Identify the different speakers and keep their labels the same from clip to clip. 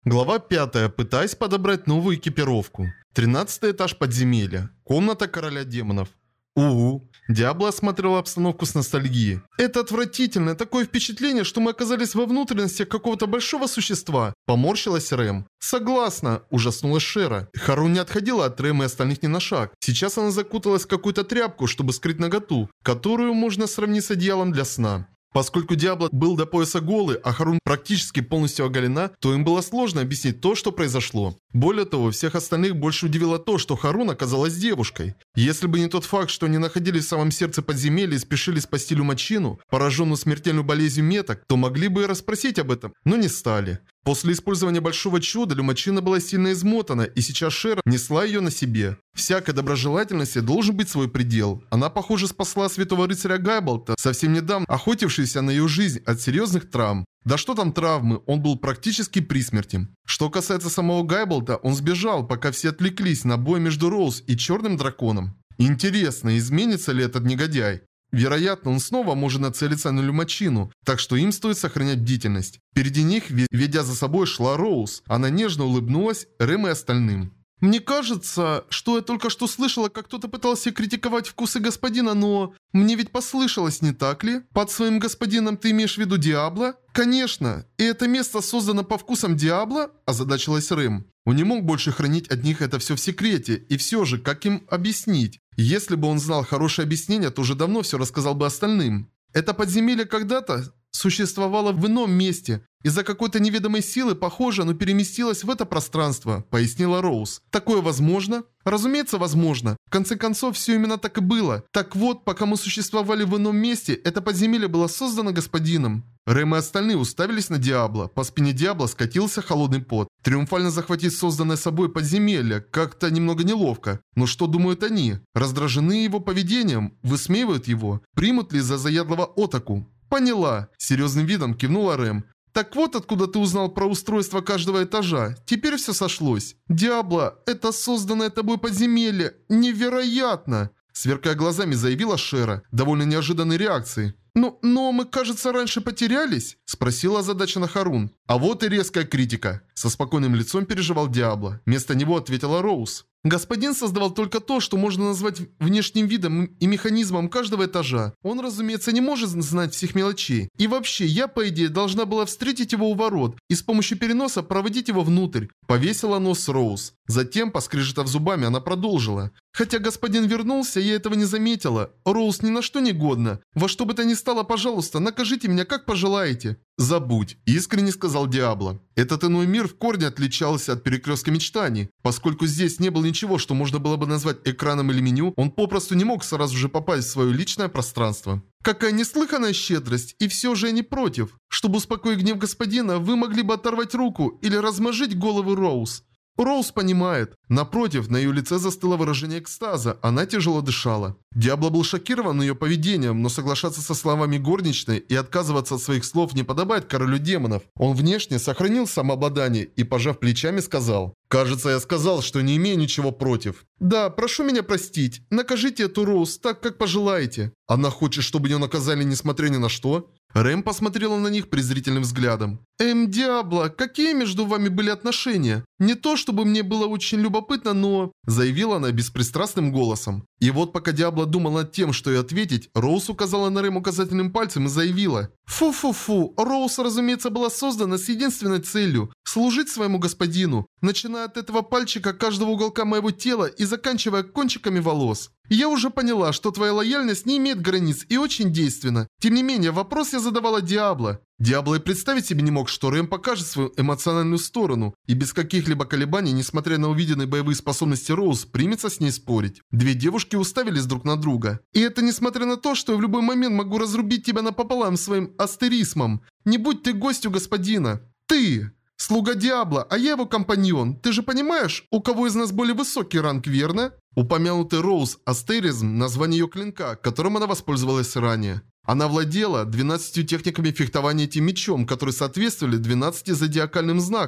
Speaker 1: Глава 5. Пытаясь подобрать новую экипировку. 13 этаж подземелья. Комната короля демонов. Угу. Диабло осмотрела обстановку с ностальгией. Это отвратительно. Такое впечатление, что мы оказались во внутренностях какого-то большого существа. Поморщилась Рэм. Согласна. Ужаснулась Шера. Харун не отходила от Рэм и остальных ни на шаг. Сейчас она закуталась в какую-то тряпку, чтобы скрыть наготу, которую можно сравнить с одеялом для сна. Поскольку Диабло был до пояса голый, а Харун практически полностью оголена, то им было сложно объяснить то, что произошло. Более того, всех остальных больше удивило то, что Харун оказалась девушкой. Если бы не тот факт, что они находились в самом сердце подземелья и спешили спасти Люмачину, пораженную смертельной болезнью меток, то могли бы и расспросить об этом, но не стали. После использования большого чуда Люмачина была сильно измотана, и сейчас Шера несла ее на себе. Всякой доброжелательности должен быть свой предел. Она, похоже, спасла святого рыцаря Гайболта, совсем недавно охотившийся на ее жизнь от серьезных травм. Да что там травмы, он был практически при смерти. Что касается самого Гайболта, он сбежал, пока все отвлеклись на бой между Роуз и Черным Драконом. Интересно, изменится ли этот негодяй? Вероятно, он снова может нацелиться на Люмачину, так что им стоит сохранять бдительность. Впереди них, ведя за собой, шла Роуз. Она нежно улыбнулась Рэм и остальным. «Мне кажется, что я только что слышала, как кто-то пытался критиковать вкусы господина, но... Мне ведь послышалось, не так ли? Под своим господином ты имеешь в виду Диабло?» «Конечно! И это место создано по вкусам Диабло?» – озадачилась Рэм. Он не мог больше хранить от них это все в секрете, и все же, как им объяснить? Если бы он знал хорошее объяснение, то уже давно все рассказал бы остальным. Это подземелье когда-то существовало в ином месте. Из-за какой-то неведомой силы, похоже, оно переместилось в это пространство, пояснила Роуз. Такое возможно? Разумеется, возможно. В конце концов, все именно так и было. Так вот, пока мы существовали в ином месте, это подземелье было создано господином. Рэм и остальные уставились на Диабло. По спине Диабло скатился холодный пот. Триумфально захватить созданное собой подземелье как-то немного неловко. Но что думают они? Раздражены его поведением? Высмеивают его? Примут ли за заядлого отаку? Поняла. Серьезным видом кивнула Рэм. Так вот откуда ты узнал про устройство каждого этажа. Теперь все сошлось. Диабло, это созданное тобой подземелье. Невероятно! Сверкая глазами, заявила Шера, довольно неожиданной реакцией. «Но мы, кажется, раньше потерялись?» – спросила озадаченно Харун. А вот и резкая критика. Со спокойным лицом переживал Диабло. Вместо него ответила Роуз. Господин создавал только то, что можно назвать внешним видом и механизмом каждого этажа. Он, разумеется, не может знать всех мелочей. И вообще, я, по идее, должна была встретить его у ворот и с помощью переноса проводить его внутрь. Повесила нос Роуз. Затем, поскрежетав зубами, она продолжила. Хотя господин вернулся, я этого не заметила. Роуз ни на что не годна. Во что бы то ни стало, пожалуйста, накажите меня как пожелаете. Забудь, искренне сказал Диабло. Этот иной мир в корне отличался от перекрестка мечтаний. Поскольку здесь не было ничего, что можно было бы назвать экраном или меню, он попросту не мог сразу же попасть в свое личное пространство. Какая неслыханная щедрость, и все же я не против. Чтобы успокоить гнев господина, вы могли бы оторвать руку или размажить голову Роуз. Роуз понимает. Напротив, на ее лице застыло выражение экстаза, она тяжело дышала. Диабло был шокирован ее поведением, но соглашаться со словами горничной и отказываться от своих слов не подобает королю демонов. Он внешне сохранил самообладание и, пожав плечами, сказал: «Кажется, я сказал, что не имею ничего против». «Да, прошу меня простить. Накажите эту Роуз так, как пожелаете». «Она хочет, чтобы ее наказали, несмотря ни на что?» Рэм посмотрела на них презрительным взглядом. Диабло, какие между вами были отношения? Не то, чтобы мне было очень любопытно, но...» Заявила она беспристрастным голосом. И вот пока Диабло думал над тем, что ей ответить, Роуз указала на Рэм указательным пальцем и заявила. «Фу-фу-фу, Роуз, разумеется, была создана с единственной целью – служить своему господину, начиная от этого пальчика каждого уголка моего тела и заканчивая кончиками волос. Я уже поняла, что твоя лояльность не имеет границ и очень действенна. Тем не менее, вопрос я задавала Диабло». Диабло и представить себе не мог, что Рэм покажет свою эмоциональную сторону и без каких-либо колебаний, несмотря на увиденные боевые способности Роуз, примется с ней спорить. Две девушки уставились друг на друга. И это несмотря на то, что я в любой момент могу разрубить тебя напополам своим астерисмом. Не будь ты гостью господина. Ты! Слуга Диабло, а я его компаньон. Ты же понимаешь, у кого из нас более высокий ранг, верно? Упомянутый Роуз астеризм – название ее клинка, которым она воспользовалась ранее. Она владела 12 техниками фехтования этим мечом, которые соответствовали 12 зодиакальным знакам.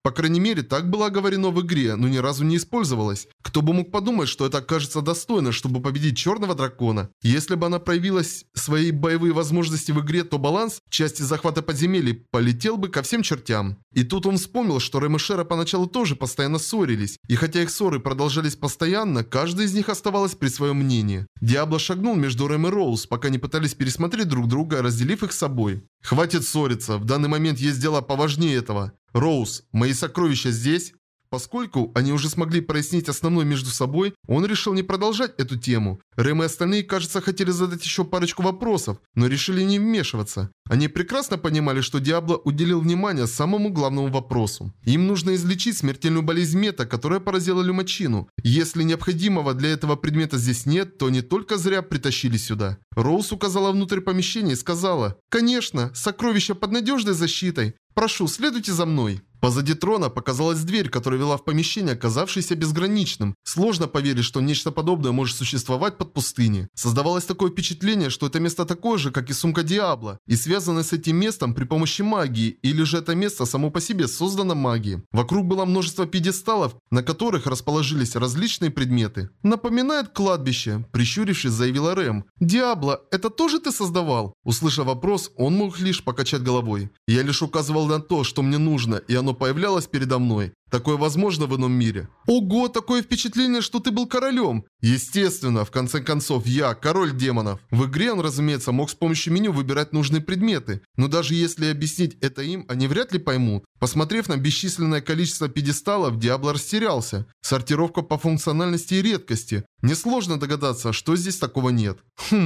Speaker 1: По крайней мере, так было оговорено в игре, но ни разу не использовалось. Кто бы мог подумать, что это окажется достойно, чтобы победить черного дракона. Если бы она проявилась свои боевые возможности в игре, то баланс в части захвата подземелий полетел бы ко всем чертям. И тут он вспомнил, что Рэм и Шера поначалу тоже постоянно ссорились. И хотя их ссоры продолжались постоянно, каждый из них оставалась при своем мнении. Диабло шагнул между Рэм и Роуз, пока не пытались пересмотреть друг друга, разделив их с собой. Хватит ссориться, в данный момент есть дела поважнее этого. Роуз, мои сокровища здесь? Поскольку они уже смогли прояснить основное между собой, он решил не продолжать эту тему. Рэм и остальные, кажется, хотели задать еще парочку вопросов, но решили не вмешиваться. Они прекрасно понимали, что Диабло уделил внимание самому главному вопросу. Им нужно излечить смертельную болезнь Мета, которая поразила Люмачину. Если необходимого для этого предмета здесь нет, то они только зря притащили сюда. Роуз указала внутрь помещения и сказала: «Конечно, сокровища под надежной защитой. Прошу, следуйте за мной». Позади трона показалась дверь, которая вела в помещение, оказавшееся безграничным. Сложно поверить, что нечто подобное может существовать под пустыней. Создавалось такое впечатление, что это место такое же, как и сумка Диабло, и связано с этим местом при помощи магии, или же это место само по себе создано магией. Вокруг было множество пьедесталов, на которых расположились различные предметы. «Напоминает кладбище», – прищурившись, заявила Рэм. «Диабло, это тоже ты создавал?» Услышав вопрос, он мог лишь покачать головой. «Я лишь указывал на то, что мне нужно, и оно появлялось передо мной. Такое возможно в ином мире». «Ого, такое впечатление, что ты был королем!» Естественно, в конце концов, я король демонов. В игре он, разумеется, мог с помощью меню выбирать нужные предметы. Но даже если объяснить это им, они вряд ли поймут. Посмотрев на бесчисленное количество пьедесталов, Диабло растерялся. Сортировка по функциональности и редкости. Несложно догадаться, что здесь такого нет.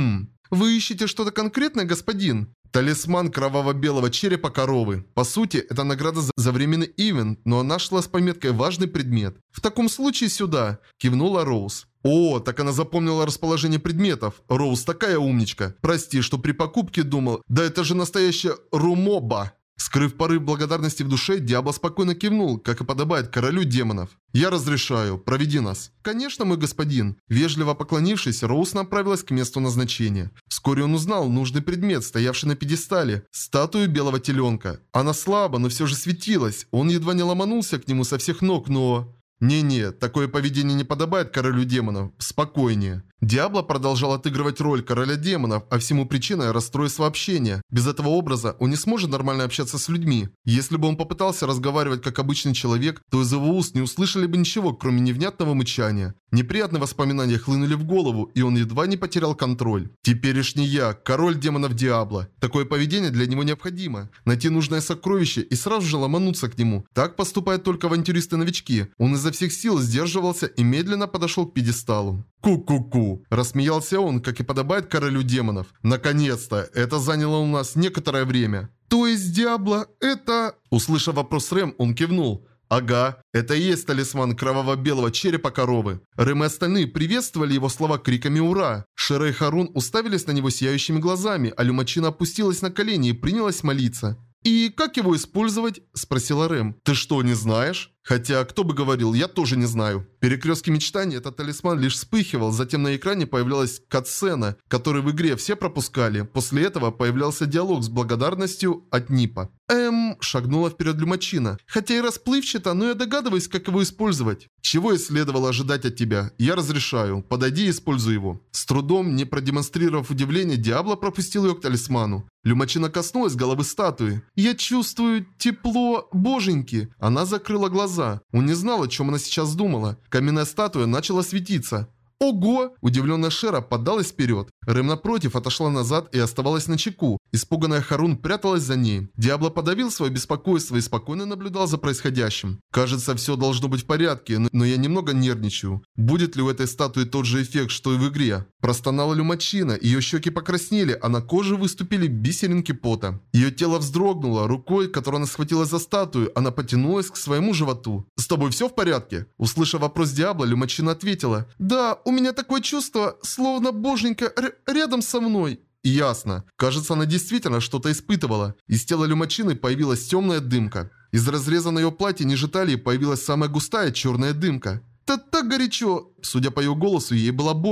Speaker 1: Вы ищете что-то конкретное, господин? Талисман кроваво-белого черепа коровы. По сути, это награда за временный ивент, но она шла с пометкой «Важный предмет». «В таком случае сюда», – кивнула Роуз. О, так она запомнила расположение предметов. Роуз такая умничка. Прости, что при покупке думал, да это же настоящая румоба. Скрыв порыв благодарности в душе, Диабло спокойно кивнул, как и подобает королю демонов. «Я разрешаю. Проведи нас». «Конечно, мой господин». Вежливо поклонившись, Роуз направилась к месту назначения. Вскоре он узнал нужный предмет, стоявший на пьедестале – статую белого теленка. Она слабо, но все же светилась. Он едва не ломанулся к нему со всех ног, но... Не-не, такое поведение не подобает королю демонов. Спокойнее. Диабло продолжал отыгрывать роль короля демонов, а всему причиной расстройства общения. Без этого образа он не сможет нормально общаться с людьми. Если бы он попытался разговаривать как обычный человек, то из его уст не услышали бы ничего, кроме невнятного мычания. Неприятные воспоминания хлынули в голову, и он едва не потерял контроль. Теперешний я, король демонов Диабло. Такое поведение для него необходимо. Найти нужное сокровище и сразу же ломануться к нему. Так поступают только авантюристы-новички. Он изо всех сил сдерживался и медленно подошел к пьедесталу. «Ку-ку-ку!» – рассмеялся он, как и подобает королю демонов. «Наконец-то! Это заняло у нас некоторое время». «То есть, Диабло, это...» Услышав вопрос Рэм, он кивнул. «Ага, это и есть талисман кроваво-белого черепа коровы». Рэм и остальные приветствовали его слова криками «Ура!». Шера и Харун уставились на него сияющими глазами, а Люмачина опустилась на колени и принялась молиться. «И как его использовать?» – спросила Рэм. «Ты что, не знаешь?» Хотя, кто бы говорил, я тоже не знаю. В перекрестке мечтаний этот талисман лишь вспыхивал, затем на экране появлялась катсцена, которую в игре все пропускали. После этого появлялся диалог с благодарностью от Нипа. Шагнула вперед Люмачина. «Хотя и расплывчато, но я догадываюсь, как его использовать». «Чего и следовало ожидать от тебя? Я разрешаю. Подойди и используй его». С трудом, не продемонстрировав удивление, Диабло пропустил ее к талисману. Люмачина коснулась головы статуи. «Я чувствую тепло боженьки». Она закрыла глаза. Он не знал, о чем она сейчас думала. Каменная статуя начала светиться. «Ого!» Удивленная Шера поддалась вперед. Рэм, напротив, отошла назад и оставалась на чеку. Испуганная Харун пряталась за ней. Диабло подавил свое беспокойство и спокойно наблюдал за происходящим. «Кажется, все должно быть в порядке, но я немного нервничаю. Будет ли у этой статуи тот же эффект, что и в игре?» Простонала Люмачина, ее щеки покраснели, а на коже выступили бисеринки пота. Ее тело вздрогнуло, рукой, которой она схватилась за статую, она потянулась к своему животу. «С тобой все в порядке?» Услышав вопрос Диабло, Люмачина ответила. «Да, у меня такое чувство, словно боженька рядом со мной». Ясно. Кажется, она действительно что-то испытывала. Из тела Люмачины появилась темная дымка. Из разреза на ее платье ниже талии появилась самая густая черная дымка. «Так горячо!» Судя по ее голосу, ей было больно.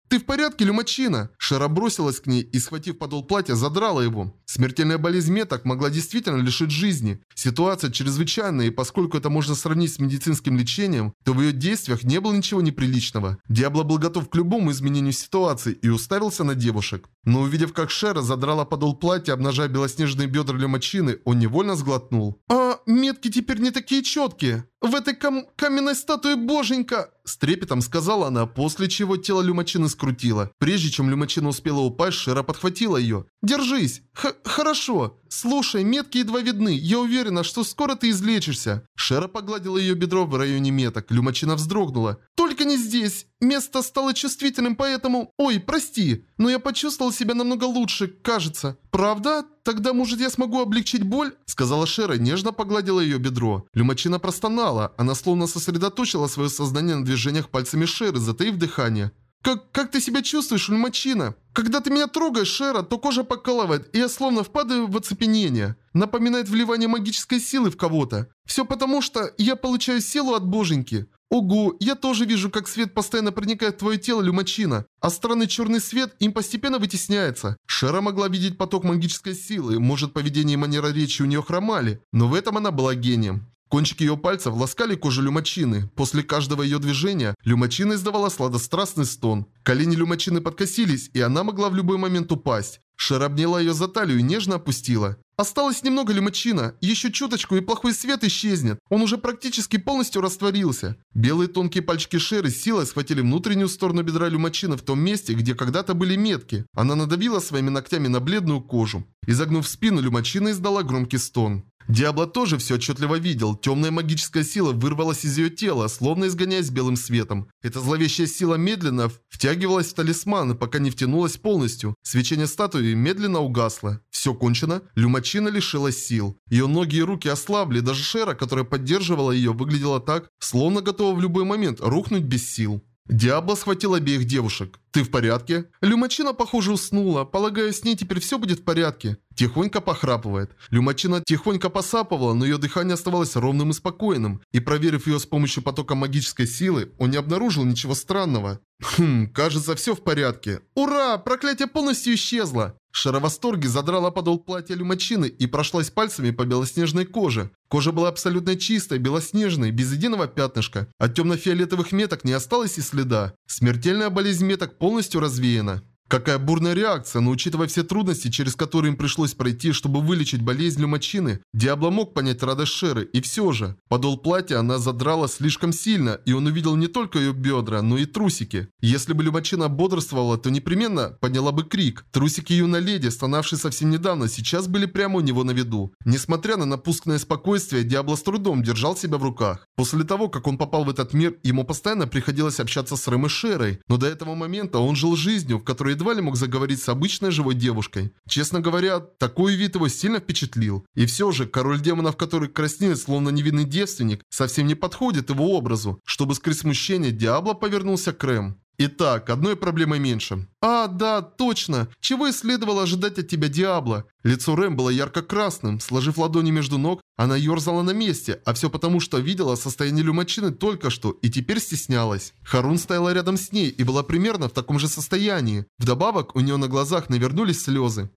Speaker 1: «Ты в порядке, Люмачина?» Шера бросилась к ней и, схватив подол платья, задрала его. Смертельная болезнь меток могла действительно лишить жизни. Ситуация чрезвычайная, и поскольку это можно сравнить с медицинским лечением, то в ее действиях не было ничего неприличного. Диабло был готов к любому изменению ситуации и уставился на девушек. Но увидев, как Шера задрала подол платья, обнажая белоснежные бедра Люмачины, он невольно сглотнул. «А метки теперь не такие четкие. В этой каменной статуе боженька!» С трепетом сказала она, после чего тело Люмачины скрутило. Прежде чем Люмачина успела упасть, Шера подхватила ее. «Держись! Хорошо! Слушай, метки едва видны. Я уверена, что скоро ты излечишься». Шера погладила ее бедро в районе меток. Люмачина вздрогнула. «Только не здесь! Место стало чувствительным, поэтому... Ой, прости, но я почувствовал себя намного лучше, кажется. Правда? Тогда, может, я смогу облегчить боль?» Сказала Шера, нежно погладила ее бедро. Люмачина простонала. Она словно сосредоточила свое сознание на движениях пальцами Шеры, затаив дыхание. Как ты себя чувствуешь, Люмачина? Когда ты меня трогаешь, Шера, то кожа покалывает, и я словно впадаю в оцепенение. Напоминает вливание магической силы в кого-то. Все потому, что я получаю силу от боженьки. Ого, я тоже вижу, как свет постоянно проникает в твое тело, Люмачина. А странный черный свет им постепенно вытесняется. Шера могла видеть поток магической силы, может, поведение и манера речи у нее хромали, но в этом она была гением. Кончики ее пальцев ласкали кожу Люмачины. После каждого ее движения Люмачина издавала сладострастный стон. Колени Люмачины подкосились, и она могла в любой момент упасть. Шера обняла ее за талию и нежно опустила. «Осталось немного, Люмачина. Еще чуточку, и плохой свет исчезнет. Он уже практически полностью растворился». Белые тонкие пальчики Шеры с силой схватили внутреннюю сторону бедра Люмачина в том месте, где когда-то были метки. Она надавила своими ногтями на бледную кожу. Изогнув спину, Люмачина издала громкий стон. Диабло тоже все отчетливо видел. Темная магическая сила вырвалась из ее тела, словно изгоняясь белым светом. Эта зловещая сила медленно втягивалась в талисман, пока не втянулась полностью. Свечение статуи медленно угасло. Все кончено. Люмачина лишилась сил. Ее ноги и руки ослабли. Даже Шера, которая поддерживала ее, выглядела так, словно готова в любой момент рухнуть без сил. Диабло схватил обеих девушек. «Ты в порядке?» Люмачина, похоже, уснула. Полагаю, с ней теперь все будет в порядке. Тихонько похрапывает. Люмачина тихонько посапывала, но ее дыхание оставалось ровным и спокойным. И проверив ее с помощью потока магической силы, он не обнаружил ничего странного. Кажется, все в порядке. Ура! Проклятие полностью исчезло! Шера в восторге задрала подол платья Люмачины и прошлась пальцами по белоснежной коже. Кожа была абсолютно чистой, белоснежной, без единого пятнышка. От темно-фиолетовых меток не осталось и следа. Смертельная болезнь меток полностью развеяна. Какая бурная реакция, но учитывая все трудности, через которые им пришлось пройти, чтобы вылечить болезнь Люмачины, Диабло мог понять радость Шеры, и все же. Подол платья она задрала слишком сильно, и он увидел не только ее бедра, но и трусики. Если бы Люмачина бодрствовала, то непременно подняла бы крик. Трусики юной леди, становшие совсем недавно, сейчас были прямо у него на виду. Несмотря на напускное спокойствие, Диабло с трудом держал себя в руках. После того, как он попал в этот мир, ему постоянно приходилось общаться с Рэм и Шерой, но до этого момента он жил жизнью, в которой едва ли мог заговорить с обычной живой девушкой. Честно говоря, такой вид его сильно впечатлил. И все же, король демонов, который краснеет, словно невинный девственник, совсем не подходит его образу. Чтобы скрыть смущение, Диабло повернулся к Рэм. Итак, одной проблемой меньше. «А, да, точно. Чего и следовало ожидать от тебя, Диабло?» Лицо Рэм было ярко-красным. Сложив ладони между ног, она ерзала на месте, а все потому, что видела состояние Люмачины только что и теперь стеснялась. Харун стояла рядом с ней и была примерно в таком же состоянии. Вдобавок, у нее на глазах навернулись слезы.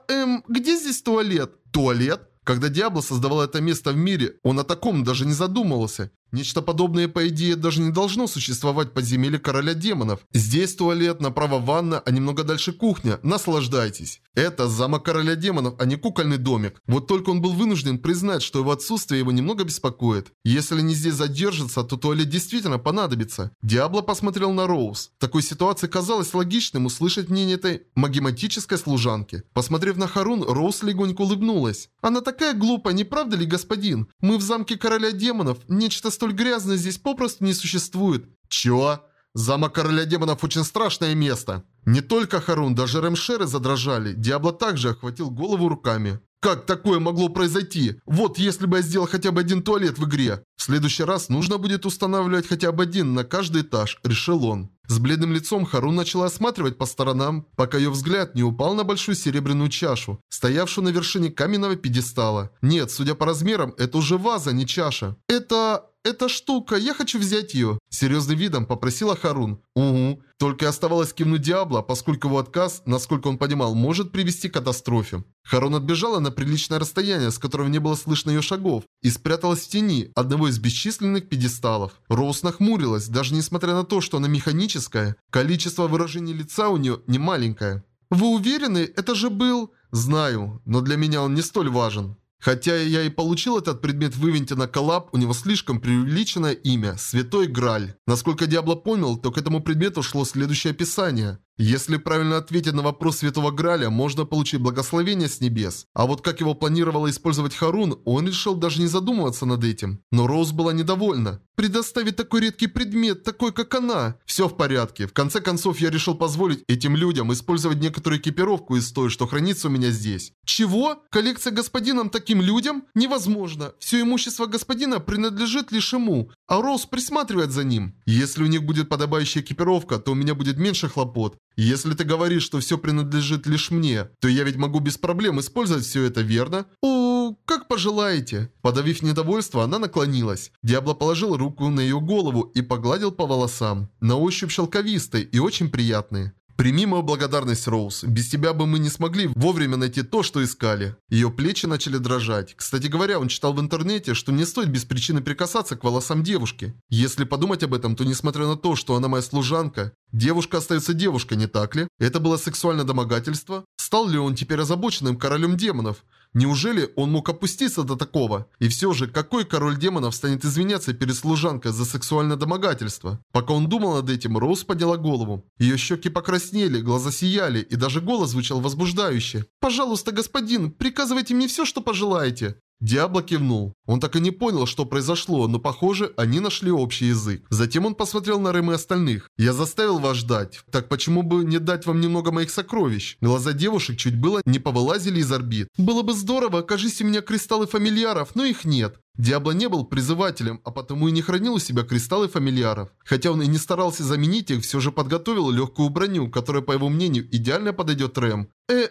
Speaker 1: Где здесь туалет?» «Туалет?» Когда Диабло создавал это место в мире, он о таком даже не задумывался. Нечто подобное, по идее, даже не должно существовать в подземелье короля демонов. Здесь туалет, направо ванна, а немного дальше кухня. Наслаждайтесь. Это замок короля демонов, а не кукольный домик. Вот только он был вынужден признать, что его отсутствие его немного беспокоит. Если они здесь задержатся, то туалет действительно понадобится. Диабло посмотрел на Роуз. В такой ситуации казалось логичным услышать мнение этой магематической служанки. Посмотрев на Харун, Роуз легонько улыбнулась. Она такая глупая, не правда ли, господин? Мы в замке короля демонов. Нечто столь грязное здесь попросту не существует. Чё? Замок короля демонов очень страшное место. Не только Харун, даже Рэм Шеры задрожали. Диабло также охватил голову руками. Как такое могло произойти? Вот если бы я сделал хотя бы один туалет в игре. В следующий раз нужно будет устанавливать хотя бы один на каждый этаж, решил он. С бледным лицом Харун начала осматривать по сторонам, пока ее взгляд не упал на большую серебряную чашу, стоявшую на вершине каменного пьедестала. Нет, судя по размерам, это уже ваза, не чаша. Это эта штука, я хочу взять ее. Серьезным видом попросила Харун. Угу. Только оставалось кивнуть Диабло, поскольку его отказ, насколько он понимал, может привести к катастрофе. Харун отбежала на приличное расстояние, с которого не было слышно ее шагов, и спряталась в тени одного из бесчисленных пьедесталов. Роуз нахмурилась, даже несмотря на то, что она механическая, количество выражений лица у нее не маленькое. «Вы уверены? Это же был...» «Знаю, но для меня он не столь важен». Хотя я и получил этот предмет в ивенте на коллаб, у него слишком преувеличенное имя – Святой Грааль. Насколько Диабло понял, то к этому предмету шло следующее описание. Если правильно ответить на вопрос Святого Грааля, можно получить благословение с небес. А вот как его планировала использовать Харун, он решил даже не задумываться над этим. Но Роуз была недовольна. Предоставить такой редкий предмет, такой как она. Все в порядке. В конце концов, я решил позволить этим людям использовать некоторую экипировку из той, что хранится у меня здесь. Чего? Коллекция господинам таким людям? Невозможно. Все имущество господина принадлежит лишь ему, а Роуз присматривает за ним. Если у них будет подобающая экипировка, то у меня будет меньше хлопот. Если ты говоришь, что все принадлежит лишь мне, то я ведь могу без проблем использовать все это, верно? О, как пожелаете. Подавив недовольство, она наклонилась. Диабло положил руку на ее голову и погладил по волосам. На ощупь шелковистые и очень приятные. «Прими мою благодарность, Роуз. Без тебя бы мы не смогли вовремя найти то, что искали». Ее плечи начали дрожать. Кстати говоря, он читал в интернете, что не стоит без причины прикасаться к волосам девушки. Если подумать об этом, то несмотря на то, что она моя служанка, девушка остается девушкой, не так ли? Это было сексуальное домогательство? Стал ли он теперь озабоченным королем демонов? Неужели он мог опуститься до такого? И все же, какой король демонов станет извиняться перед служанкой за сексуальное домогательство? Пока он думал над этим, Роуз подняла голову. Ее щеки покраснели, глаза сияли, и даже голос звучал возбуждающе. «Пожалуйста, господин, приказывайте мне все, что пожелаете». Диабло кивнул. Он так и не понял, что произошло, но, похоже, они нашли общий язык. Затем он посмотрел на Рэм и остальных. «Я заставил вас ждать. Так почему бы не дать вам немного моих сокровищ?» Глаза девушек чуть было не повылазили из орбит. «Было бы здорово, окажись у меня кристаллы фамильяров, но их нет». Диабло не был призывателем, а потому и не хранил у себя кристаллы фамильяров. Хотя он и не старался заменить их, все же подготовил легкую броню, которая, по его мнению, идеально подойдет Рэм.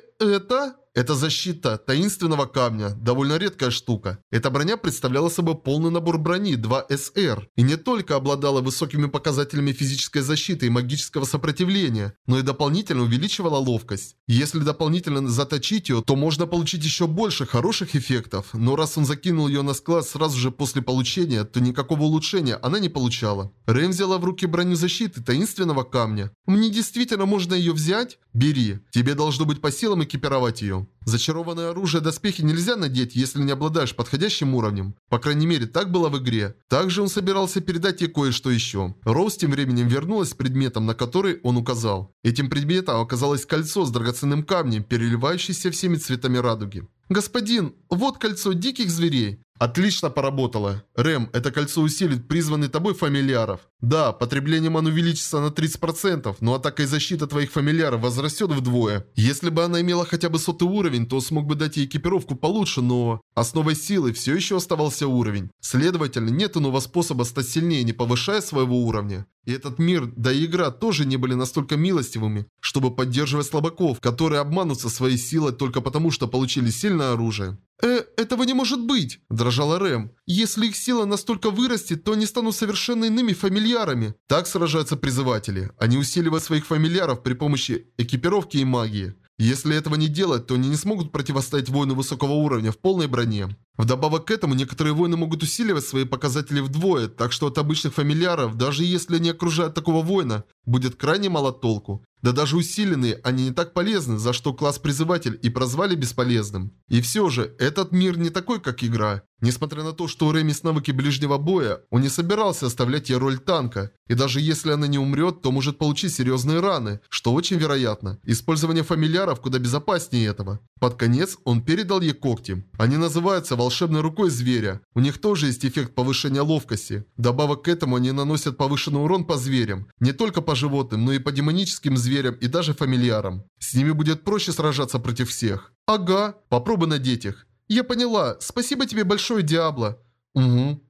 Speaker 1: Это? Это защита таинственного камня, довольно редкая штука. Эта броня представляла собой полный набор брони 2SR. И не только обладала высокими показателями физической защиты и магического сопротивления, но и дополнительно увеличивала ловкость. Если дополнительно заточить ее, то можно получить еще больше хороших эффектов. Но раз он закинул ее на склад сразу же после получения, то никакого улучшения она не получала. Рэм взяла в руки броню защиты таинственного камня. «Мне действительно можно ее взять?» «Бери. Тебе должно быть по силам экипировать ее». Зачарованное оружие и доспехи нельзя надеть, если не обладаешь подходящим уровнем. По крайней мере, так было в игре. Также он собирался передать ей кое-что еще. Роуз тем временем вернулась с предметом, на который он указал. Этим предметом оказалось кольцо с драгоценным камнем, переливающееся всеми цветами радуги. «Господин, вот кольцо диких зверей». Отлично поработало. Рэм, это кольцо усилит призванный тобой фамильяров. Да, потреблением оно увеличится на 30%, но атака и защита твоих фамильяров возрастет вдвое. Если бы она имела хотя бы 100-й уровень, то смог бы дать ей экипировку получше, но... Основой силы все еще оставался уровень. Следовательно, нет иного способа стать сильнее, не повышая своего уровня. И этот мир, да и игра тоже не были настолько милостивыми, чтобы поддерживать слабаков, которые обманутся своей силой только потому, что получили сильное оружие. Этого не может быть!» – дрожала Рэм. «Если их сила настолько вырастет, то они станут совершенно иными фамильярами». Так сражаются призыватели. Они усиливают своих фамильяров при помощи экипировки и магии. Если этого не делать, то они не смогут противостоять воину высокого уровня в полной броне. Вдобавок к этому, некоторые воины могут усиливать свои показатели вдвое, так что от обычных фамильяров, даже если они окружают такого воина, будет крайне мало толку. Да даже усиленные, они не так полезны, за что класс призыватель и прозвали бесполезным. И все же, этот мир не такой, как игра. Несмотря на то, что у Рэм есть навыки ближнего боя, он не собирался оставлять ей роль танка. И даже если она не умрет, то может получить серьезные раны, что очень вероятно. Использование фамильяров куда безопаснее этого. Под конец он передал ей когти. Они называются волшебной рукой зверя. У них тоже есть эффект повышения ловкости. Вдобавок к этому они наносят повышенный урон по зверям. Не только по животным, но и по демоническим зверям и даже фамильярам. С ними будет проще сражаться против всех. Ага, попробуй надеть их. Я поняла. Спасибо тебе большое, Диабло. Угу.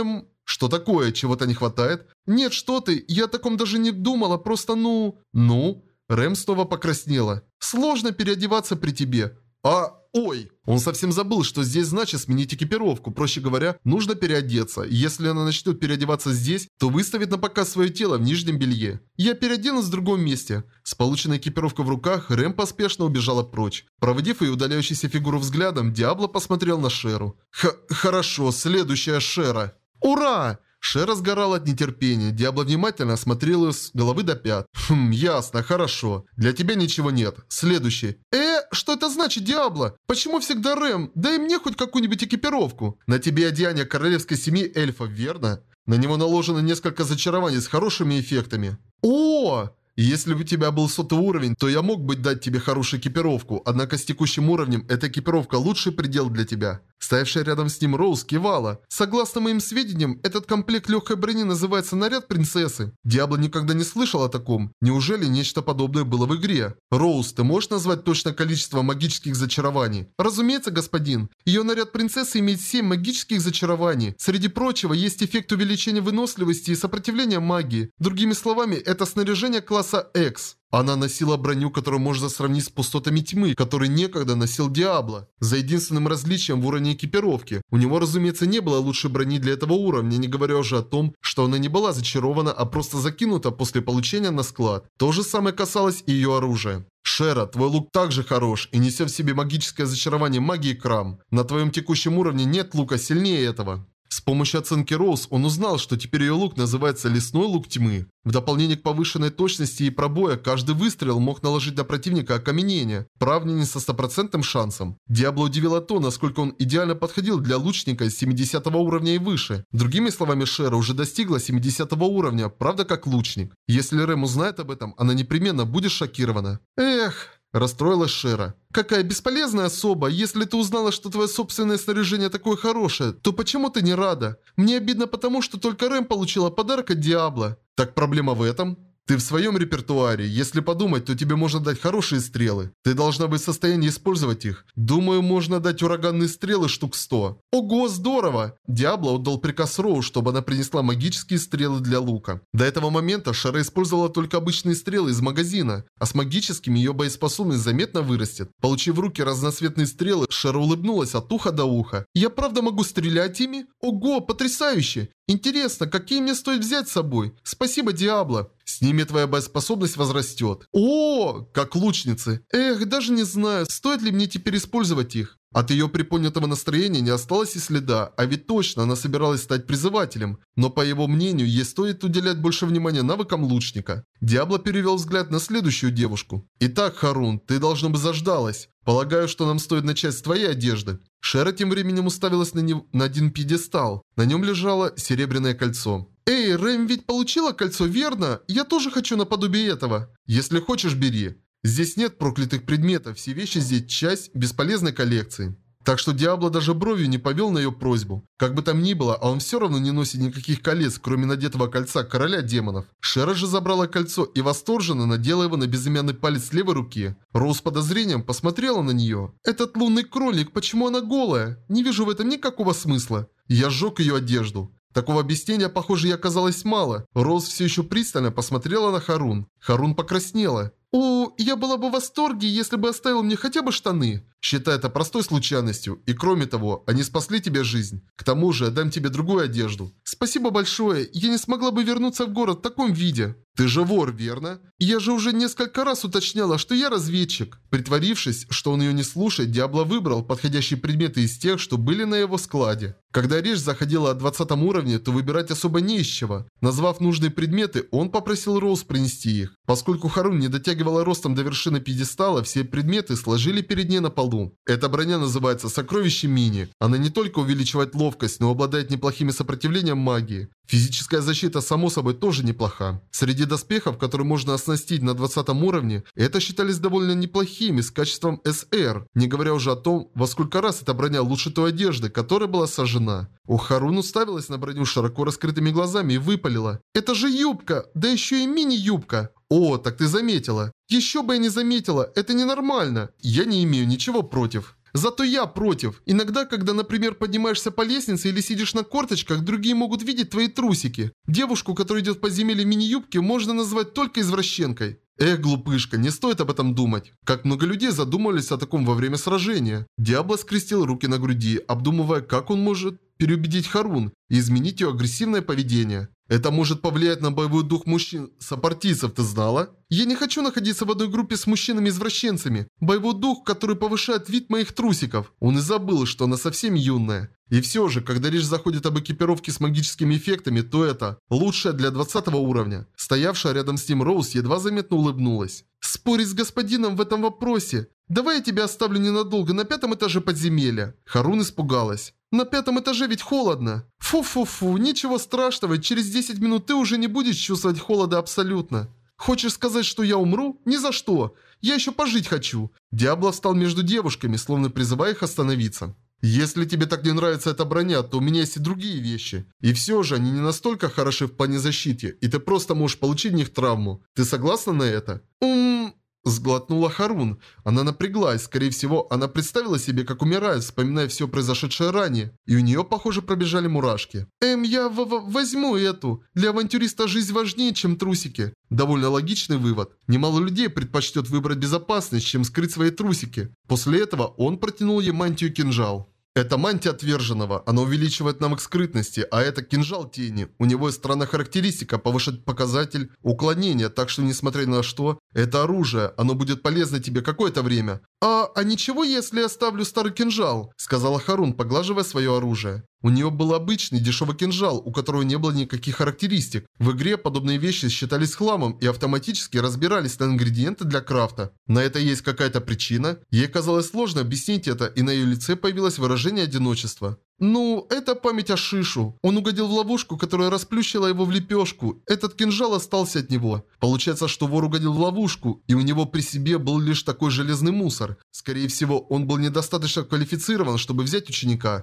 Speaker 1: Что такое? Чего-то не хватает? Нет, что ты. Я о таком даже не думала. Просто Ну? Рэм снова покраснела. Сложно переодеваться при тебе. Ой! Он совсем забыл, что здесь значит сменить экипировку. Проще говоря, нужно переодеться. Если она начнет переодеваться здесь, то выставит на показ свое тело в нижнем белье. Я переоденусь в другом месте. С полученной экипировкой в руках, Рэм поспешно убежала прочь. Проводив ее удаляющуюся фигуру взглядом, Диабло посмотрел на Шеру. Хорошо, следующая Шера. Ура! Шера сгорала от нетерпения. Диабло внимательно осмотрел ее с головы до пят. Ясно, хорошо. Для тебя ничего нет. Следующий. Что это значит, Диабло? Почему всегда Рэм? Дай мне хоть какую-нибудь экипировку. На тебе одеяние королевской семьи эльфов, верно? На него наложено несколько зачарований с хорошими эффектами. О! Если бы у тебя был 100-й уровень, то я мог бы дать тебе хорошую экипировку, однако с текущим уровнем эта экипировка лучший предел для тебя. Стоявшая рядом с ним Роуз кивала. Согласно моим сведениям, этот комплект легкой брони называется «Наряд принцессы». Диабло никогда не слышал о таком. Неужели нечто подобное было в игре? Роуз, ты можешь назвать точное количество магических зачарований? Разумеется, господин. Ее наряд принцессы имеет 7 магических зачарований. Среди прочего, есть эффект увеличения выносливости и сопротивления магии. Другими словами, это снаряжение класса X. Она носила броню, которую можно сравнить с пустотами тьмы, который некогда носил Диабло. За единственным различием в уровне экипировки. У него, разумеется, не было лучшей брони для этого уровня, не говоря уже о том, что она не была зачарована, а просто закинута после получения на склад. То же самое касалось и ее оружия. Шера, твой лук также хорош и несет в себе магическое зачарование магии Крам. На твоем текущем уровне нет лука сильнее этого. С помощью оценки Роуз он узнал, что теперь ее лук называется «Лесной лук тьмы». В дополнение к повышенной точности и пробоя, каждый выстрел мог наложить на противника окаменение, правда не со 100% шансом. Диабло удивило то, насколько он идеально подходил для лучника с 70 уровня и выше. Другими словами, Шера уже достигла 70 уровня, правда как лучник. Если Рэм узнает об этом, она непременно будет шокирована. Эх... Расстроилась Шера. «Какая бесполезная особа! Если ты узнала, что твое собственное снаряжение такое хорошее, то почему ты не рада? Мне обидно потому, что только Рэм получила подарок от Диабло». «Так проблема в этом?» Ты в своем репертуаре. Если подумать, то тебе можно дать хорошие стрелы. Ты должна быть в состоянии использовать их. Думаю, можно дать ураганные стрелы штук 100. Ого, здорово! Диабло отдал приказ Роу, чтобы она принесла магические стрелы для лука. До этого момента Шера использовала только обычные стрелы из магазина, а с магическими ее боеспособность заметно вырастет. Получив в руки разноцветные стрелы, Шера улыбнулась от уха до уха. Я правда могу стрелять ими? Ого, потрясающе! Интересно, какие мне стоит взять с собой? Спасибо, Диабло. С ними твоя боеспособность возрастет. О, как лучницы. Эх, даже не знаю, стоит ли мне теперь использовать их. От ее приподнятого настроения не осталось и следа, а ведь точно она собиралась стать призывателем. Но по его мнению, ей стоит уделять больше внимания навыкам лучника. Диабло перевел взгляд на следующую девушку. Итак, Харун, ты должно бы заждалась. Полагаю, что нам стоит начать с твоей одежды. Шера тем временем уставилась на один пьедестал. На нем лежало серебряное кольцо. Эй, Рэм ведь получила кольцо, верно? Я тоже хочу наподобие этого. Если хочешь, бери. Здесь нет проклятых предметов, все вещи здесь часть бесполезной коллекции. Так что Диабло даже бровью не повел на ее просьбу. Как бы там ни было, а он все равно не носит никаких колец, кроме надетого кольца короля демонов. Шера же забрала кольцо и восторженно надела его на безымянный палец левой руки. Роуз с подозрением посмотрела на нее. «Этот лунный кролик, почему она голая? Не вижу в этом никакого смысла». Я сжег ее одежду. Такого объяснения, похоже, ей оказалось мало. Роуз все еще пристально посмотрела на Харун. Харун покраснела. «О, я была бы в восторге, если бы оставил мне хотя бы штаны». Считай это простой случайностью. И кроме того, они спасли тебе жизнь. К тому же, я дам тебе другую одежду. Спасибо большое. Я не смогла бы вернуться в город в таком виде. Ты же вор, верно? Я же уже несколько раз уточняла, что я разведчик. Притворившись, что он ее не слушает, Диабло выбрал подходящие предметы из тех, что были на его складе. Когда речь заходила о 20 уровне, то выбирать особо не из чего. Назвав нужные предметы, он попросил Роуз принести их. Поскольку Харун не дотягивала ростом до вершины пьедестала, все предметы сложили перед ней на полу. Эта броня называется «Сокровище Мини». Она не только увеличивает ловкость, но обладает неплохим сопротивлением магии. Физическая защита, само собой, тоже неплоха. Среди доспехов, которые можно оснастить на 20 уровне, это считались довольно неплохими, с качеством SR, не говоря уже о том, во сколько раз эта броня лучше той одежды, которая была сожжена. Харун уставилась на броню широко раскрытыми глазами и выпалила. «Это же юбка! Да еще и мини-юбка!» «О, так ты заметила!» «Еще бы я не заметила! Это ненормально!» «Я не имею ничего против!» Зато я против. Иногда, когда, например, поднимаешься по лестнице или сидишь на корточках, другие могут видеть твои трусики. Девушку, которая идет в подземелье в мини-юбке, можно назвать только извращенкой. Эх, глупышка, не стоит об этом думать. Как много людей задумывались о таком во время сражения. Диабло скрестил руки на груди, обдумывая, как он может переубедить Харун и изменить ее агрессивное поведение. Это может повлиять на боевой дух мужчин-сопартийцев, ты знала? Я не хочу находиться в одной группе с мужчинами-извращенцами. Боевой дух, который повышает вид моих трусиков. Он и забыл, что она совсем юная. И все же, когда речь заходит об экипировке с магическими эффектами, то это лучшее для 20 уровня. Стоявшая рядом с ним Роуз едва заметно улыбнулась. Спорить с господином в этом вопросе. Давай я тебя оставлю ненадолго на 5-м этаже подземелья. Харун испугалась. На 5-м этаже ведь холодно. Фу-фу-фу, ничего страшного, через 10 минут ты уже не будешь чувствовать холода абсолютно. Хочешь сказать, что я умру? Ни за что. Я еще пожить хочу. Диабло встал между девушками, словно призывая их остановиться. Если тебе так не нравится эта броня, то у меня есть и другие вещи. И все же они не настолько хороши в плане защиты, и ты просто можешь получить в них травму. Ты согласна на это? Сглотнула Харун. Она напряглась. Скорее всего, она представила себе, как умирает, вспоминая все произошедшее ранее. И у нее, похоже, пробежали мурашки. Я возьму эту. Для авантюриста жизнь важнее, чем трусики. Довольно логичный вывод. Немало людей предпочтет выбрать безопасность, чем скрыть свои трусики. После этого он протянул ей мантию-кинжал. Это мантия отверженного, она увеличивает навык скрытности, а это кинжал тени. У него есть странная характеристика, повышать показатель уклонения, так что несмотря ни на что, это оружие, оно будет полезно тебе какое-то время. А ничего, если я оставлю старый кинжал, сказала Харун, поглаживая свое оружие. У нее был обычный дешевый кинжал, у которого не было никаких характеристик. В игре подобные вещи считались хламом и автоматически разбирались на ингредиенты для крафта. На это есть какая-то причина? Ей казалось сложно объяснить это, и на ее лице появилось выражение одиночества. Ну, это память о Шишу. Он угодил в ловушку, которая расплющила его в лепешку. Этот кинжал остался от него. Получается, что вор угодил в ловушку, и у него при себе был лишь такой железный мусор. Скорее всего, он был недостаточно квалифицирован, чтобы взять ученика.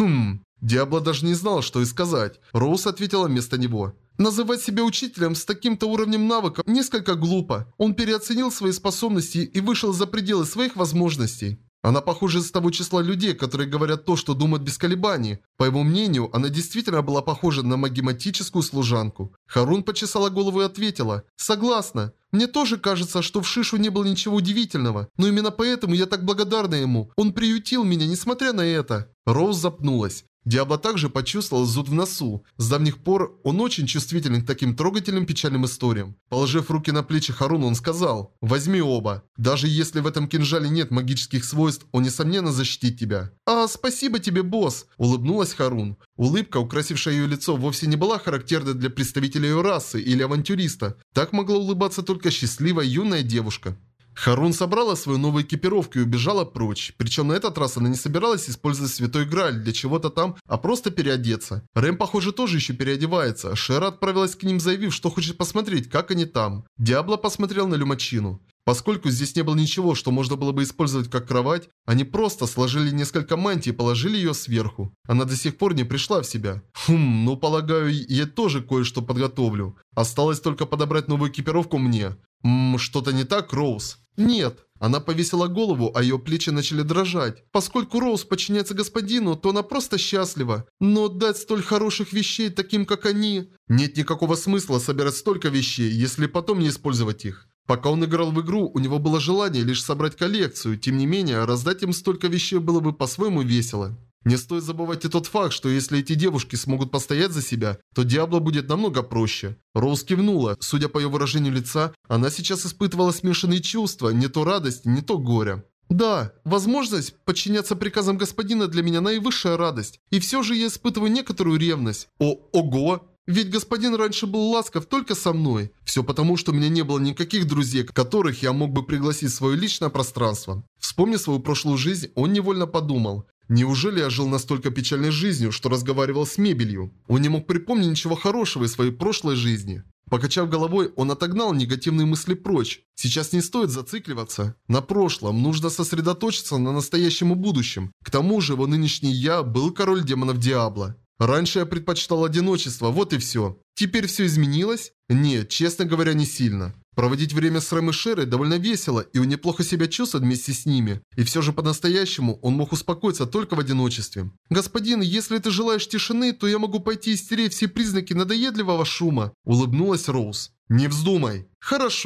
Speaker 1: Диабло даже не знал, что и сказать. Роуз ответила вместо него. Называть себя учителем с таким-то уровнем навыка несколько глупо. Он переоценил свои способности и вышел за пределы своих возможностей. Она, похожа из того числа людей, которые говорят то, что думают без колебаний. По его мнению, она действительно была похожа на магематическую служанку. Харун почесала голову и ответила. «Согласна. Мне тоже кажется, что в Шишу не было ничего удивительного. Но именно поэтому я так благодарна ему. Он приютил меня, несмотря на это». Роуз запнулась. Диабло также почувствовал зуд в носу. С давних пор он очень чувствителен к таким трогательным печальным историям. Положив руки на плечи Харуна, он сказал: «Возьми оба. Даже если в этом кинжале нет магических свойств, он несомненно защитит тебя». Спасибо тебе, босс», – улыбнулась Харун. Улыбка, украсившая ее лицо, вовсе не была характерной для представителя ее расы или авантюриста. Так могла улыбаться только счастливая юная девушка. Харун собрала свою новую экипировку и убежала прочь. Причем на этот раз она не собиралась использовать Святой Грааль для чего-то там, а просто переодеться. Рэм, похоже, тоже еще переодевается. Шера отправилась к ним, заявив, что хочет посмотреть, как они там. Диабло посмотрел на Люмачину. Поскольку здесь не было ничего, что можно было бы использовать как кровать, они просто сложили несколько мантий и положили ее сверху. Она до сих пор не пришла в себя. Ну полагаю, я тоже кое-что подготовлю. Осталось только подобрать новую экипировку мне. Что-то не так, Роуз? Нет. Она повесила голову, а ее плечи начали дрожать. Поскольку Роуз подчиняется господину, то она просто счастлива. Но дать столь хороших вещей таким, как они... Нет никакого смысла собирать столько вещей, если потом не использовать их. Пока он играл в игру, у него было желание лишь собрать коллекцию. Тем не менее, раздать им столько вещей было бы по-своему весело. Не стоит забывать и тот факт, что если эти девушки смогут постоять за себя, то Диабло будет намного проще. Роуз кивнула. Судя по ее выражению лица, она сейчас испытывала смешанные чувства, не то радость, не то горе. Да, возможность подчиняться приказам господина для меня наивысшая радость. И все же я испытываю некоторую ревность. Ого! Ведь господин раньше был ласков только со мной. Все потому, что у меня не было никаких друзей, которых я мог бы пригласить в свое личное пространство. Вспомнив свою прошлую жизнь, он невольно подумал. Неужели я жил настолько печальной жизнью, что разговаривал с мебелью? Он не мог припомнить ничего хорошего из своей прошлой жизни. Покачав головой, он отогнал негативные мысли прочь. Сейчас не стоит зацикливаться на прошлом, нужно сосредоточиться на настоящем и будущем. К тому же его нынешний «я» был король демонов Диабло. Раньше я предпочитал одиночество, вот и все. Теперь все изменилось? Нет, честно говоря, не сильно. Проводить время с Рэм и Шерой довольно весело, и он неплохо себя чувствует вместе с ними. И все же по-настоящему он мог успокоиться только в одиночестве. «Господин, если ты желаешь тишины, то я могу пойти и стереть все признаки надоедливого шума», – улыбнулась Роуз. «Не вздумай». «Хорошо.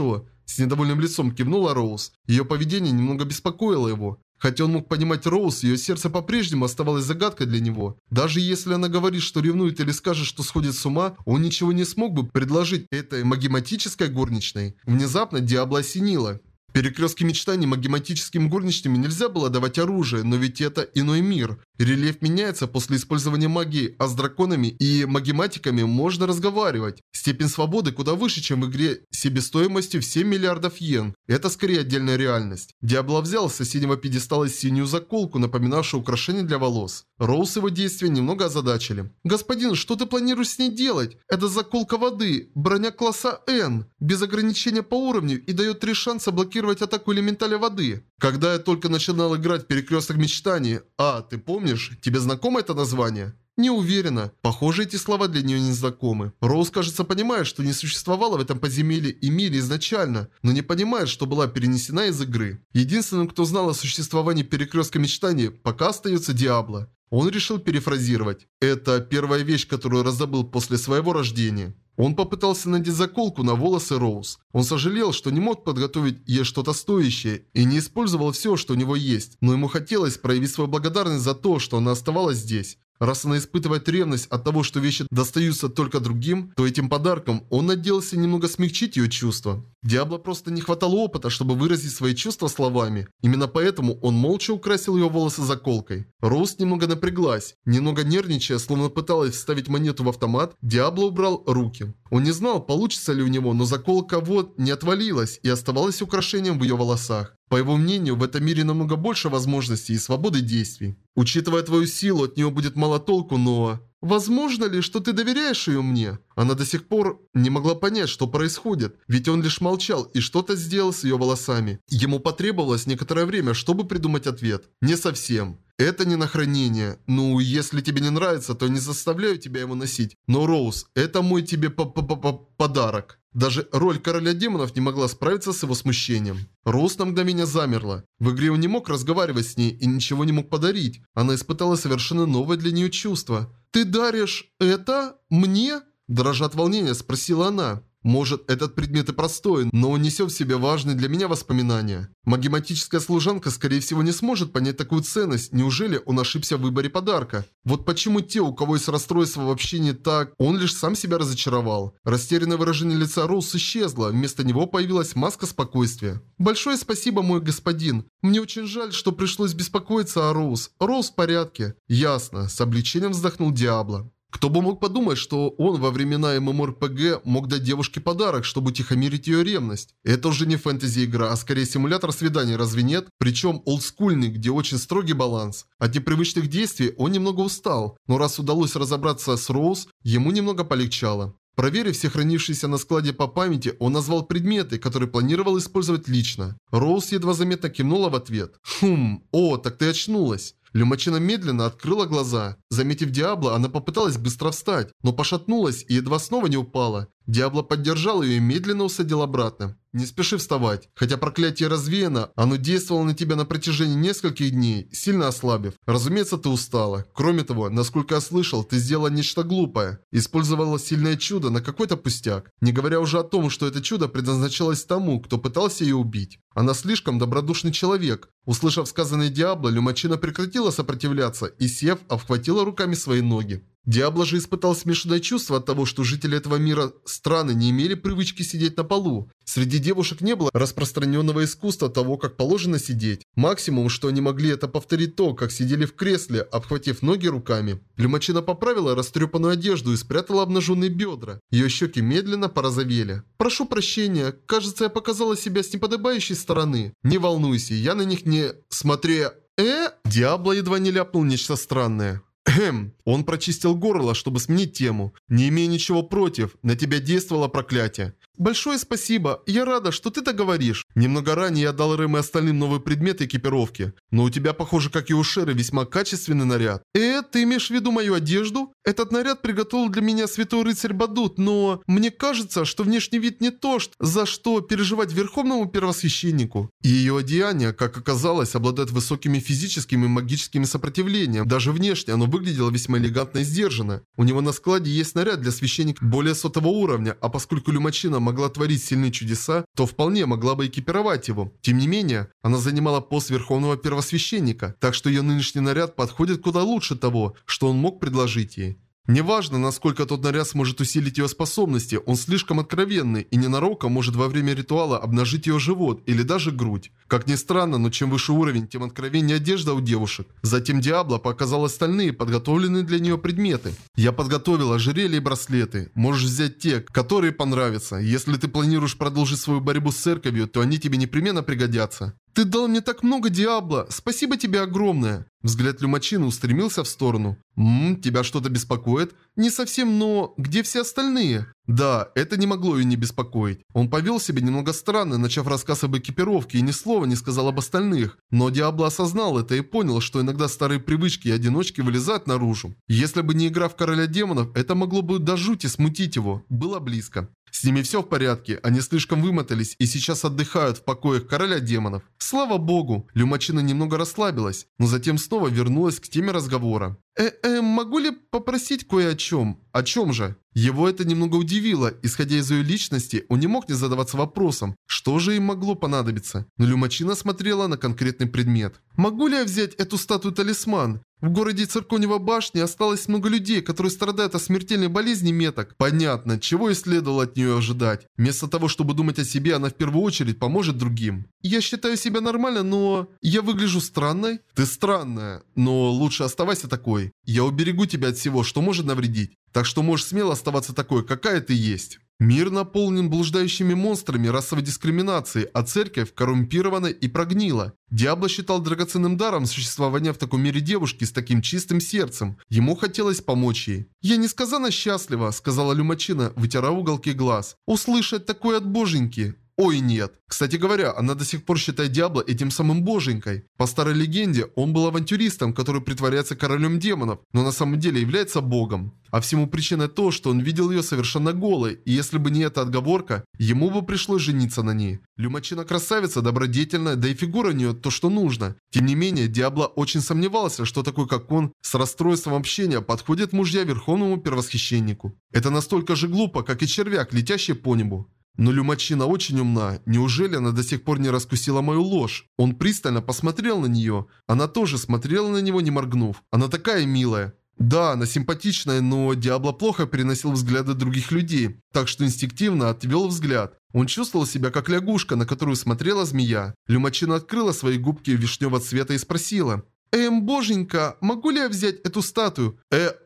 Speaker 1: С недовольным лицом кивнула Роуз. Ее поведение немного беспокоило его. Хотя он мог понимать Роуз, ее сердце по-прежнему оставалось загадкой для него. Даже если она говорит, что ревнует или скажет, что сходит с ума, он ничего не смог бы предложить этой магематической горничной. Внезапно Диабло осенило. В перекрестке мечтаний магематическим горничным нельзя было давать оружие, но ведь это иной мир. Рельеф меняется после использования магии, а с драконами и магематиками можно разговаривать. Степень свободы куда выше, чем в игре с себестоимостью в 7 миллиардов йен. Это скорее отдельная реальность. Диабло взял с соседнего пьедестала синюю заколку, напоминавшую украшение для волос. Роуз его действия немного озадачили. «Господин, что ты планируешь с ней делать? Это заколка воды, броня класса N, без ограничения по уровню и дает 3 шанса блокировать атаку элементаля воды». Когда я только начинал играть в перекресток мечтаний, ты помнишь, тебе знакомо это название? Не уверена. Похоже, эти слова для нее не знакомы. Роуз, кажется, понимает, что не существовало в этом подземелье и мире изначально, но не понимает, что была перенесена из игры. Единственным, кто знал о существовании перекрестка мечтаний, пока остается Диабло. Он решил перефразировать. Это первая вещь, которую раздобыл после своего рождения. Он попытался надеть заколку на волосы Роуз. Он сожалел, что не мог подготовить ей что-то стоящее и не использовал все, что у него есть, но ему хотелось проявить свою благодарность за то, что она оставалась здесь. Раз она испытывает ревность от того, что вещи достаются только другим, то этим подарком он надеялся немного смягчить ее чувства. Диабло просто не хватало опыта, чтобы выразить свои чувства словами. Именно поэтому он молча украсил ее волосы заколкой. Роуз немного напряглась. Немного нервничая, словно пыталась вставить монету в автомат, Диабло убрал руки. Он не знал, получится ли у него, но заколка вот не отвалилась и оставалась украшением в ее волосах. По его мнению, в этом мире намного больше возможностей и свободы действий. Учитывая твою силу, от нее будет мало толку, но... Возможно ли, что ты доверяешь ее мне? Она до сих пор не могла понять, что происходит, ведь он лишь молчал и что-то сделал с ее волосами. Ему потребовалось некоторое время, чтобы придумать ответ. Не совсем. Это не на хранение. Ну, если тебе не нравится, то не заставляю тебя его носить. Но, Роуз, это мой тебе подарок. Даже роль короля демонов не могла справиться с его смущением. Роуз на мгновение замерла. В игре он не мог разговаривать с ней и ничего не мог подарить. Она испытала совершенно новое для нее чувство. «Ты даришь это мне?» Дрожа от волнения, спросила она. Может, этот предмет и простой, но он несет в себе важные для меня воспоминания. Магематическая служанка, скорее всего, не сможет понять такую ценность. Неужели он ошибся в выборе подарка? Вот почему те, у кого есть расстройство в общении так, он лишь сам себя разочаровал. Растерянное выражение лица Роуз исчезло, вместо него появилась маска спокойствия. «Большое спасибо, мой господин. Мне очень жаль, что пришлось беспокоиться о Роуз. Роуз в порядке». «Ясно», – с облегчением вздохнул Диабло. Кто бы мог подумать, что он во времена MMORPG мог дать девушке подарок, чтобы утихомирить ее ревность. Это уже не фэнтези-игра, а скорее симулятор свиданий, разве нет? Причем олдскульный, где очень строгий баланс. От непривычных действий он немного устал, но раз удалось разобраться с Роуз, ему немного полегчало. Проверив все хранившиеся на складе по памяти, он назвал предметы, которые планировал использовать лично. Роуз едва заметно кивнула в ответ. Так ты очнулась». Люмачина медленно открыла глаза. Заметив Диабло, она попыталась быстро встать, но пошатнулась и едва снова не упала. Диабло поддержал ее и медленно усадил обратно. «Не спеши вставать. Хотя проклятие развеяно, оно действовало на тебя на протяжении нескольких дней, сильно ослабив. Разумеется, ты устала. Кроме того, насколько я слышал, ты сделала нечто глупое. Использовала сильное чудо на какой-то пустяк. Не говоря уже о том, что это чудо предназначалось тому, кто пытался ее убить. Она слишком добродушный человек». Услышав сказанное Диабло, Люмачина прекратила сопротивляться и, сев, обхватила руками свои ноги. Диабло же испытал смешанное чувство от того, что жители этого мира страны не имели привычки сидеть на полу. Среди девушек не было распространенного искусства того, как положено сидеть. Максимум, что они могли, это повторить то, как сидели в кресле, обхватив ноги руками. Люмачина поправила растрепанную одежду и спрятала обнаженные бедра. Ее щеки медленно порозовели. «Прошу прощения, кажется, я показала себя с неподобающей стороны. Не волнуйся, я на них не... смотря...» Диабло едва не ляпнул нечто странное. Он прочистил горло, чтобы сменить тему. «Не имея ничего против, на тебя действовало проклятие». «Большое спасибо, я рада, что ты так говоришь». Немного ранее я дал Рэм и остальным новые предметы экипировки. Но у тебя, похоже, как и у Шеры, весьма качественный наряд. Ты имеешь в виду мою одежду? Этот наряд приготовил для меня святой рыцарь Бадут, но мне кажется, что внешний вид не то, за что переживать верховному первосвященнику. И ее одеяние, как оказалось, обладает высокими физическими и магическими сопротивлением. Даже внешне оно выглядело весьма элегантно и сдержанно. У него на складе есть наряд для священника более 100-го уровня, а поскольку Люмачина могла творить сильные чудеса, то вполне могла бы экипировать его. Тем не менее, она занимала пост Верховного Первосвященника, так что ее нынешний наряд подходит куда лучше того, что он мог предложить ей. Неважно, насколько тот наряд сможет усилить ее способности, он слишком откровенный и ненароком может во время ритуала обнажить ее живот или даже грудь. Как ни странно, но чем выше уровень, тем откровеннее одежда у девушек. Затем Диабло показал остальные подготовленные для нее предметы. Я подготовил ожерелья и браслеты. Можешь взять те, которые понравятся. Если ты планируешь продолжить свою борьбу с церковью, то они тебе непременно пригодятся. Ты дал мне так много, Диабло. Спасибо тебе огромное. Взгляд Люмачины устремился в сторону. Тебя что-то беспокоит? Не совсем, но где все остальные? Да, это не могло ее не беспокоить. Он повел себя немного странно, начав рассказ об экипировке и ни слова не сказал об остальных. Но Диабло осознал это и понял, что иногда старые привычки и одиночки вылезают наружу. Если бы не игра в Короля Демонов, это могло бы до жути смутить его. Было близко. С ними все в порядке, они слишком вымотались и сейчас отдыхают в покоях Короля Демонов. Слава богу, Люмачина немного расслабилась, но затем снова вернулась к теме разговора. Могу ли попросить кое о чем? О чем же? Его это немного удивило. Исходя из ее личности, он не мог не задаваться вопросом, что же им могло понадобиться. Но Люмачина смотрела на конкретный предмет. Могу ли я взять эту статую-талисман? В городе Цирконева башни осталось много людей, которые страдают от смертельной болезни меток. Понятно, чего и следовало от нее ожидать. Вместо того, чтобы думать о себе, она в первую очередь поможет другим. Я считаю себя нормально, но... Я выгляжу странной? Ты странная, но лучше оставайся такой. Я уберегу тебя от всего, что может навредить. Так что можешь смело оставаться такой, какая ты есть. Мир наполнен блуждающими монстрами расовой дискриминации, а церковь коррумпирована и прогнила. Диабло считал драгоценным даром существования в таком мире девушки с таким чистым сердцем. Ему хотелось помочь ей. «Я несказанно счастлива», — сказала Люмачина, вытирая уголки глаз. «Услышать такое от боженьки». Ой, нет. Кстати говоря, она до сих пор считает Диабло этим самым боженькой. По старой легенде, он был авантюристом, который притворяется королем демонов, но на самом деле является богом. А всему причиной то, что он видел ее совершенно голой, и если бы не эта отговорка, ему бы пришлось жениться на ней. Люмачина красавица, добродетельная, да и фигура у нее то, что нужно. Тем не менее, Диабло очень сомневался, что такой как он, с расстройством общения, подходит мужья Верховному Первосвященнику. Это настолько же глупо, как и червяк, летящий по небу. Но Люмачина очень умна. Неужели она до сих пор не раскусила мою ложь? Он пристально посмотрел на нее. Она тоже смотрела на него, не моргнув. Она такая милая. Да, она симпатичная, но Диабло плохо переносил взгляды других людей, так что инстинктивно отвел взгляд. Он чувствовал себя как лягушка, на которую смотрела змея. Люмачина открыла свои губки вишневого цвета и спросила: боженька, могу ли я взять эту статую?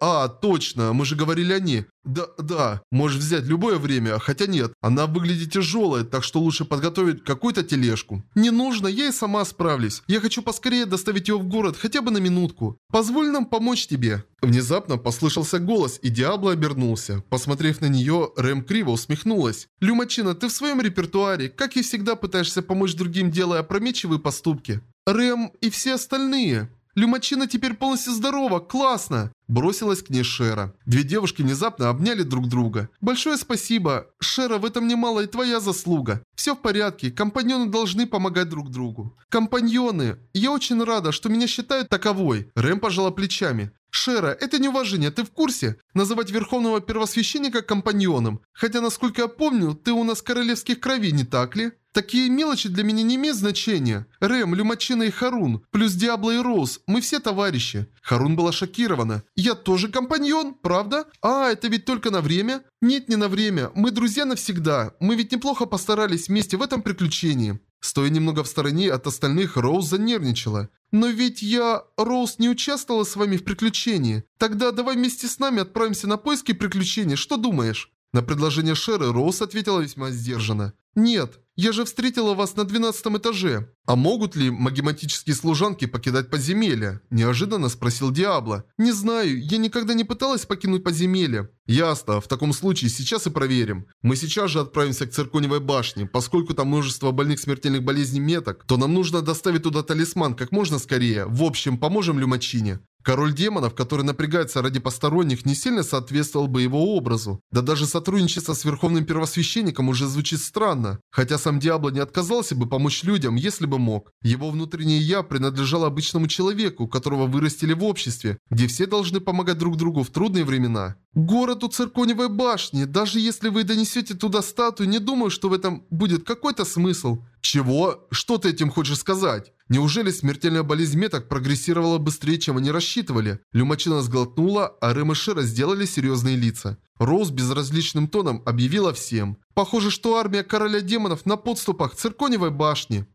Speaker 1: Точно, мы же говорили о ней. Да, можешь взять любое время, хотя нет, она выглядит тяжелой, так что лучше подготовить какую-то тележку. Не нужно, я и сама справлюсь. Я хочу поскорее доставить ее в город, хотя бы на минутку. Позволь нам помочь тебе. Внезапно послышался голос, и Диабло обернулся. Посмотрев на нее, Рэм криво усмехнулась. Люмачина, ты в своем репертуаре, как и всегда, пытаешься помочь другим, делая опрометчивые поступки. Рэм и все остальные. Люмачина теперь полностью здорова, классно! Бросилась к ней Шера. Две девушки внезапно обняли друг друга. Большое спасибо. Шера, в этом немало и твоя заслуга. Все в порядке, компаньоны должны помогать друг другу. Компаньоны! Я очень рада, что меня считают таковой. Рэм пожала плечами. Шера, это неуважение, ты в курсе? Называть Верховного Первосвященника компаньоном. Хотя, насколько я помню, ты у нас королевских кровей, не так ли? Такие мелочи для меня не имеют значения. Рэм, Люмачина и Харун, плюс Диабло и Роуз, мы все товарищи. Харун была шокирована. Я тоже компаньон, правда? Это ведь только на время? Нет, не на время. Мы друзья навсегда. Мы ведь неплохо постарались вместе в этом приключении. Стоя немного в стороне от остальных, Роуз занервничала. «Но ведь Роуз, не участвовала с вами в приключении. Тогда давай вместе с нами отправимся на поиски приключений, что думаешь?» На предложение Шеры Роуз ответила весьма сдержанно. «Нет, я же встретила вас на 12 этаже». «А могут ли магематические служанки покидать подземелья?» – неожиданно спросил Диабло. «Не знаю, я никогда не пыталась покинуть подземелье». «Ясно, в таком случае сейчас и проверим. Мы сейчас же отправимся к Цирконевой башне. Поскольку там множество больных смертельных болезней меток, то нам нужно доставить туда талисман как можно скорее. В общем, поможем Люмачине». Король демонов, который напрягается ради посторонних, не сильно соответствовал бы его образу. Да даже сотрудничество с Верховным Первосвященником уже звучит странно. Хотя сам Диабло не отказался бы помочь людям, если бы мог. Его внутреннее «я» принадлежало обычному человеку, которого вырастили в обществе, где все должны помогать друг другу в трудные времена. Город у Цирконевой башни. Даже если вы донесете туда статую, не думаю, что в этом будет какой-то смысл. Чего? Что ты этим хочешь сказать? Неужели смертельная болезнь меток прогрессировала быстрее, чем они рассчитывали? Люмачина сглотнула, а Рэм и Шира сделали серьезные лица. Роуз безразличным тоном объявила всем. Похоже, что армия короля демонов на подступах Цирконевой башни.